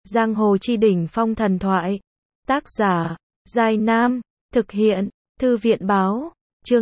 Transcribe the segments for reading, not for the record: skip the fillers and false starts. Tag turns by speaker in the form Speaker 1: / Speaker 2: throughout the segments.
Speaker 1: Giang hồ chi đỉnh phong thần thoại. Tác giả, Giai Nam. Thực hiện, Thư viện Báo. Chương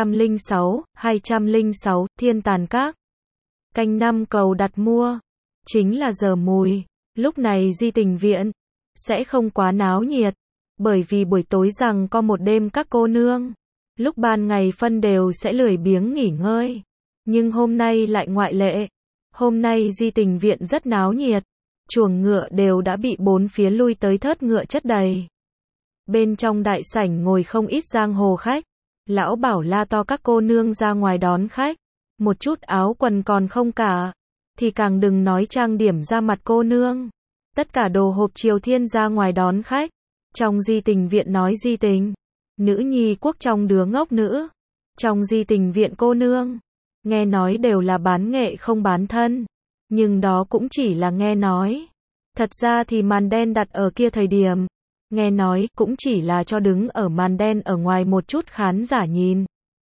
Speaker 1: 206, Thiên Tàn Các. Canh năm cầu đặt mua. Chính là giờ mùi. Lúc này Di Tình Viện sẽ không quá náo nhiệt, bởi vì buổi tối rằng có một đêm các cô nương, lúc ban ngày phân đều sẽ lười biếng nghỉ ngơi. Nhưng hôm nay lại ngoại lệ. Hôm nay Di Tình Viện rất náo nhiệt. Chuồng ngựa đều đã bị bốn phía lui tới thớt ngựa chất đầy. Bên trong đại sảnh ngồi không ít giang hồ khách. Lão Bảo la to các cô nương ra ngoài đón khách. Một chút áo quần còn không cả, thì càng đừng nói trang điểm ra mặt cô nương. Tất cả đồ hộp Triều Thiên ra ngoài đón khách. Trong Di Tình Viện nói Di Tình, nữ nhi quốc trong đứa ngốc nữ. Trong Di Tình Viện cô nương, nghe nói đều là bán nghệ không bán thân. Nhưng đó cũng chỉ là nghe nói. Thật ra thì màn đen đặt ở kia thời điểm, nghe nói cũng chỉ là cho đứng ở màn đen ở ngoài một chút khán giả nhìn.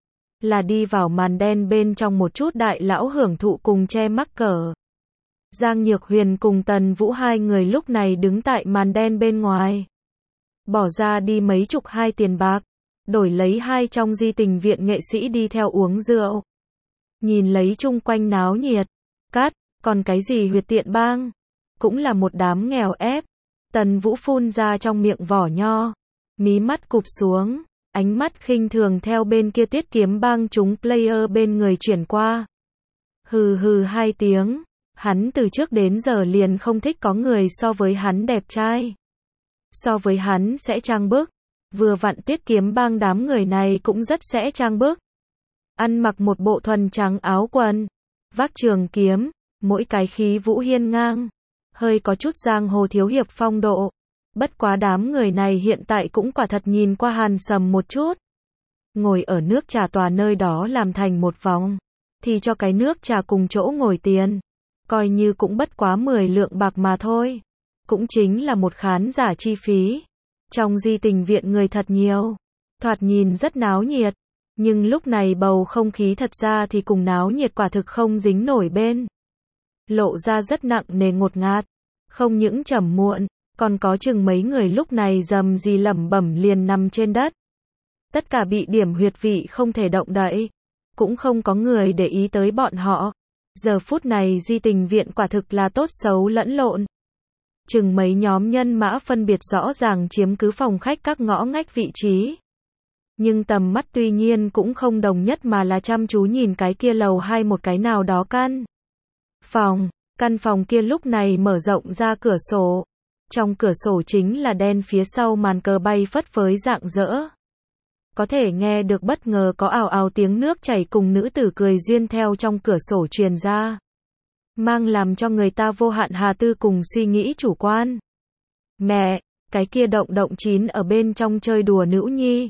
Speaker 1: Là đi vào màn đen bên trong một chút đại lão hưởng thụ cùng che mắc cỡ. Giang Nhược Huyền cùng Tần Vũ hai người lúc này đứng tại màn đen bên ngoài. Bỏ ra đi mấy chục hai tiền bạc, đổi lấy hai trong Di Tình Viện nghệ sĩ đi theo uống rượu. Nhìn lấy chung quanh náo nhiệt, còn cái gì huyệt tiện bang, cũng là một đám nghèo ép. Tần Vũ phun ra trong miệng vỏ nho, mí mắt cụp xuống, ánh mắt khinh thường theo bên kia Tiết Kiếm Bang chúng player bên người chuyển qua. Hừ hừ hai tiếng, hắn từ trước đến giờ liền không thích có người so với hắn đẹp trai. So với hắn sẽ trang bức, vừa vặn Tiết Kiếm Bang đám người này cũng rất sẽ trang bức. Ăn mặc một bộ thuần trắng áo quần, vác trường kiếm, mỗi cái khí vũ hiên ngang, hơi có chút giang hồ thiếu hiệp phong độ. Bất quá đám người này hiện tại cũng quả thật nhìn qua hàn sầm một chút. Ngồi ở nước trà tòa nơi đó làm thành một vòng, thì cho cái nước trà cùng chỗ ngồi tiền, coi như cũng bất quá 10 lượng bạc mà thôi. Cũng chính là một khán giả chi phí. Trong Di Tình Viện người thật nhiều, thoạt nhìn rất náo nhiệt. Nhưng lúc này bầu không khí thật ra thì cùng náo nhiệt quả thực không dính nổi bên. Lộ ra rất nặng nề ngột ngạt. Không những trầm muộn, còn có chừng mấy người lúc này rầm rì lẩm bẩm liền nằm trên đất. Tất cả bị điểm huyệt vị không thể động đậy. Cũng không có người để ý tới bọn họ. Giờ phút này Di Tình Viện quả thực là tốt xấu lẫn lộn. Chừng mấy nhóm nhân mã phân biệt rõ ràng chiếm cứ phòng khách các ngõ ngách vị trí. Nhưng tầm mắt tuy nhiên cũng không đồng nhất mà là chăm chú nhìn cái kia lầu hai một cái nào đó căn phòng kia lúc này mở rộng ra cửa sổ. Trong cửa sổ chính là đen, phía sau màn cờ bay phất phới rạng rỡ. Có thể nghe được bất ngờ có ào ào tiếng nước chảy cùng nữ tử cười duyên theo trong cửa sổ truyền ra. Mang làm cho người ta vô hạn hà tư cùng suy nghĩ chủ quan. Mẹ, cái kia động chín ở bên trong chơi đùa nữ nhi.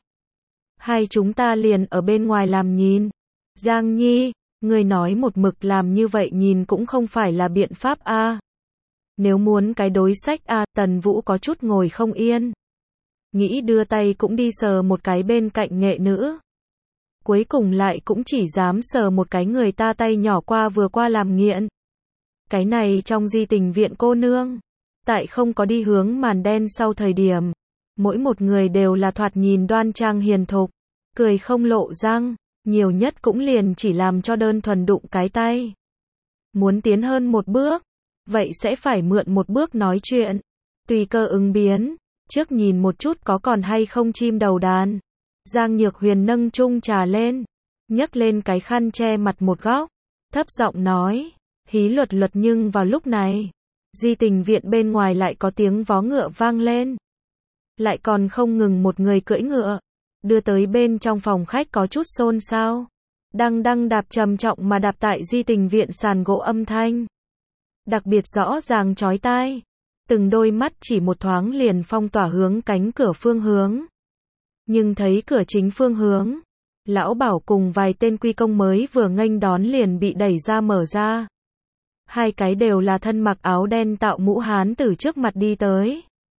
Speaker 1: Hai chúng ta liền ở bên ngoài làm nhìn. Giang Nhi, người nói một mực làm như vậy nhìn cũng không phải là biện pháp a. Nếu muốn cái đối sách a, Tần Vũ có chút ngồi không yên. Nghĩ đưa tay cũng đi sờ một cái bên cạnh nghệ nữ. Cuối cùng lại cũng chỉ dám sờ một cái người ta tay nhỏ vừa qua làm nghiện. Cái này trong Di Tình Viện cô nương, tại không có đi hướng màn đen sau thời điểm, mỗi một người đều là thoạt nhìn đoan trang hiền thục, cười không lộ răng, nhiều nhất cũng liền chỉ làm cho đơn thuần đụng cái tay. Muốn tiến hơn một bước, vậy sẽ phải mượn một bước nói chuyện, tùy cơ ứng biến, trước nhìn một chút có còn hay không chim đầu đàn. Giang Nhược Huyền nâng chung trà lên, nhấc lên cái khăn che mặt một góc, thấp giọng nói, hí luật nhưng vào lúc này, Di Tình Viện bên ngoài lại có tiếng vó ngựa vang lên. Lại còn không ngừng một người cưỡi ngựa, đưa tới bên trong phòng khách có chút xôn xao. Đăng đạp trầm trọng mà đạp tại Di Tình Viện sàn gỗ, âm thanh đặc biệt rõ ràng chói tai. Từng đôi mắt chỉ một thoáng liền phong tỏa hướng cánh cửa phương hướng. Nhưng thấy cửa chính phương hướng, Lão Bảo cùng vài tên quy công mới vừa nghênh đón liền bị đẩy ra mở ra. Hai cái đều là thân mặc áo đen tạo mũ hán từ trước mặt đi tới.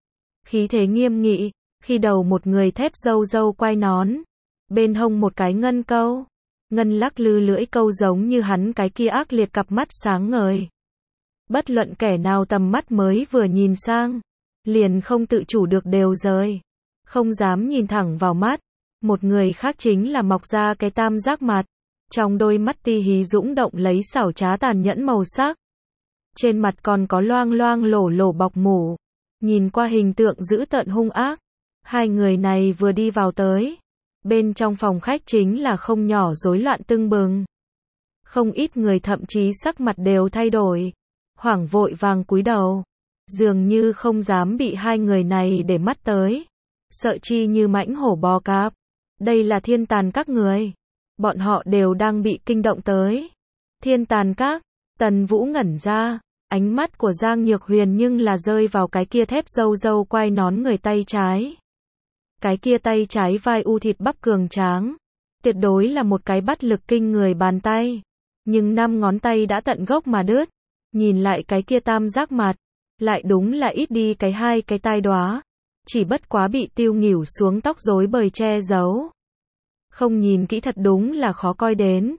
Speaker 1: Khí thế nghiêm nghị, khi đầu một người thép râu quai nón, bên hông một cái ngân lắc lư lưỡi câu giống như hắn cái kia ác liệt cặp mắt sáng ngời. Bất luận kẻ nào tầm mắt mới vừa nhìn sang, liền không tự chủ được đều rời, không dám nhìn thẳng vào mắt. Một người khác chính là mọc ra cái tam giác mặt, trong đôi mắt ti hí dũng động lấy xảo trá tàn nhẫn màu sắc. Trên mặt còn có loang loang lổ lổ bọc mủ, nhìn qua hình tượng dữ tợn hung ác. Hai người này vừa đi vào tới, bên trong phòng khách chính là không nhỏ rối loạn tưng bừng. Không ít người thậm chí sắc mặt đều thay đổi, hoảng vội vàng cúi đầu, dường như không dám bị hai người này để mắt tới, sợ chi như mãnh hổ bò cạp. Đây là Thiên Tàn Các người. Bọn họ đều đang bị kinh động tới. Thiên Tàn Các, Tần Vũ ngẩn ra, ánh mắt của Giang Nhược Huyền nhưng là rơi vào cái kia thép râu râu quai nón người tay trái. Cái kia tay trái vai u thịt bắp cường tráng, tuyệt đối là một cái bắt lực kinh người bàn tay, nhưng 5 ngón tay đã tận gốc mà đứt. Nhìn lại cái kia tam giác mặt, lại đúng là ít đi cái hai cái tai đóa, chỉ bất quá bị tiêu nghỉu xuống tóc rối bời che giấu. Không nhìn kỹ thật đúng là khó coi đến.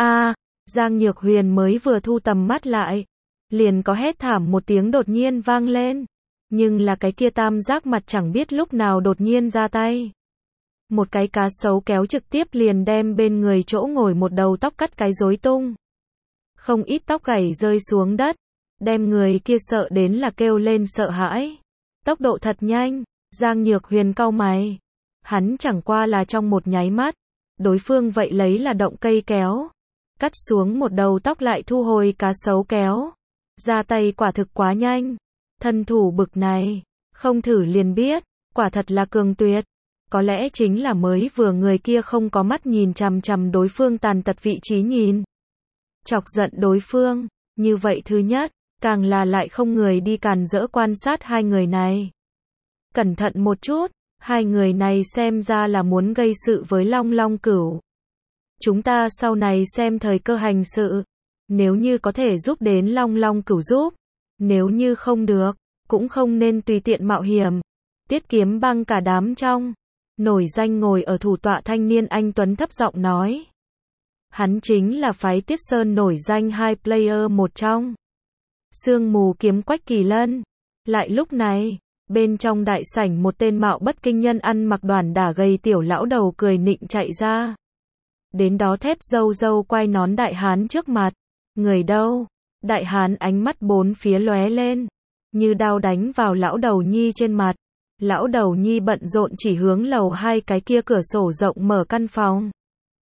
Speaker 1: Giang Nhược Huyền mới vừa thu tầm mắt lại, liền có hét thảm một tiếng đột nhiên vang lên. Nhưng là cái kia tam giác mặt chẳng biết lúc nào đột nhiên ra tay. Một cái cá sấu kéo trực tiếp liền đem bên người chỗ ngồi một đầu tóc cắt cái rối tung. Không ít tóc gãy rơi xuống đất, đem người kia sợ đến là kêu lên sợ hãi. Tốc độ thật nhanh, Giang Nhược Huyền cau mày. Hắn chẳng qua là trong một nháy mắt, đối phương vậy lấy là động cây kéo, cắt xuống một đầu tóc lại thu hồi cá sấu kéo. Ra tay quả thực quá nhanh, thân thủ bực này, không thử liền biết, quả thật là cường tuyệt. Có lẽ chính là mới vừa người kia không có mắt nhìn chằm chằm đối phương tàn tật vị trí nhìn, chọc giận đối phương, như vậy thứ nhất, càng là lại không người đi càn rỡ quan sát hai người này. Cẩn thận một chút, hai người này xem ra là muốn gây sự với Long Long Cửu. Chúng ta sau này xem thời cơ hành sự, nếu như có thể giúp đến Long Long Cửu giúp, nếu như không được, cũng không nên tùy tiện mạo hiểm. Tiết Kiếm Bang cả đám trong, nổi danh ngồi ở thủ tọa thanh niên anh tuấn thấp giọng nói. Hắn chính là phái Tiết Sơn nổi danh hai player một trong. Sương Mù Kiếm Quách Kỳ Lân. Lại lúc này, bên trong đại sảnh một tên mạo bất kinh nhân ăn mặc đoàn đả gầy tiểu lão đầu cười nịnh chạy ra. Đến đó thép râu râu quai nón đại hán trước mặt. Người đâu? Đại hán ánh mắt bốn phía lóe lên, như đao đánh vào lão đầu nhi trên mặt. Lão đầu nhi bận rộn chỉ hướng lầu 2 cái kia cửa sổ rộng mở căn phòng.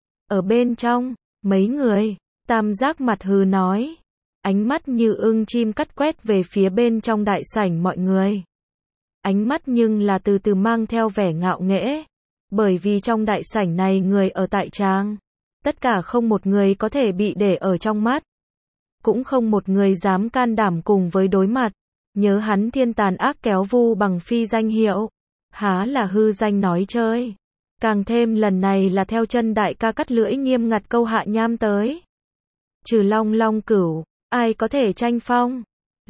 Speaker 1: Ở bên trong, mấy người, tam giác mặt hừ nói. Ánh mắt như ưng chim cắt quét về phía bên trong đại sảnh mọi người. Ánh mắt nhưng là từ từ mang theo vẻ ngạo nghễ. Bởi vì trong đại sảnh này người ở tại tràng, tất cả không một người có thể bị để ở trong mắt. Cũng không một người dám can đảm cùng với đối mặt. Nhớ hắn thiên tàn ác kéo Vu Bằng Phi danh hiệu, há là hư danh nói chơi. Càng thêm lần này là theo chân đại ca cắt lưỡi nghiêm ngặt câu hạ nham tới. Trừ Long Long Cửu, ai có thể tranh phong?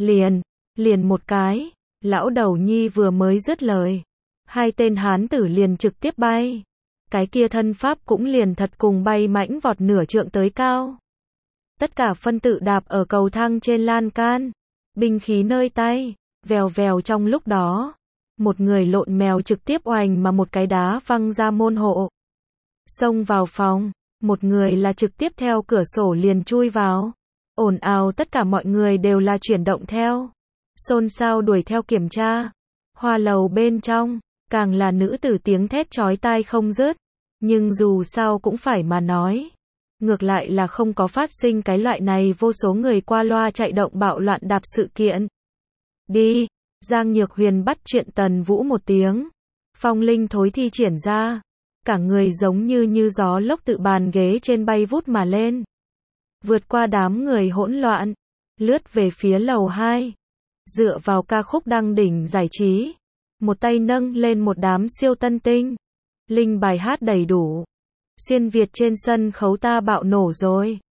Speaker 1: Liền một cái. Lão đầu nhi vừa mới dứt lời, hai tên hán tử liền trực tiếp bay. Cái kia thân pháp cũng liền thật cùng bay mãnh vọt nửa trượng tới cao. Tất cả phân tự đạp ở cầu thang trên lan can, binh khí nơi tay, vèo vèo trong lúc đó. Một người lộn mèo trực tiếp oành mà một cái đá văng ra môn hộ. Xông vào phòng, một người là trực tiếp theo cửa sổ liền chui vào. Ồn ào tất cả mọi người đều là chuyển động theo. Xôn xao đuổi theo kiểm tra. Hoa lầu bên trong, càng là nữ tử tiếng thét chói tai không dứt. Nhưng dù sao cũng phải mà nói. Ngược lại là không có phát sinh cái loại này vô số người qua loa chạy động bạo loạn đạp sự kiện. Đi, Giang Nhược Huyền bắt chuyện Tần Vũ một tiếng. Phong linh thối thi triển ra. Cả người giống như gió lốc tự bàn ghế trên bay vút mà lên. Vượt qua đám người hỗn loạn. Lướt về phía lầu 2. Dựa vào ca khúc đăng đỉnh giải trí. Một tay nâng lên một đám siêu tân tinh. Linh bài hát đầy đủ. Xuyên Việt trên sân khấu ta bạo nổ rồi.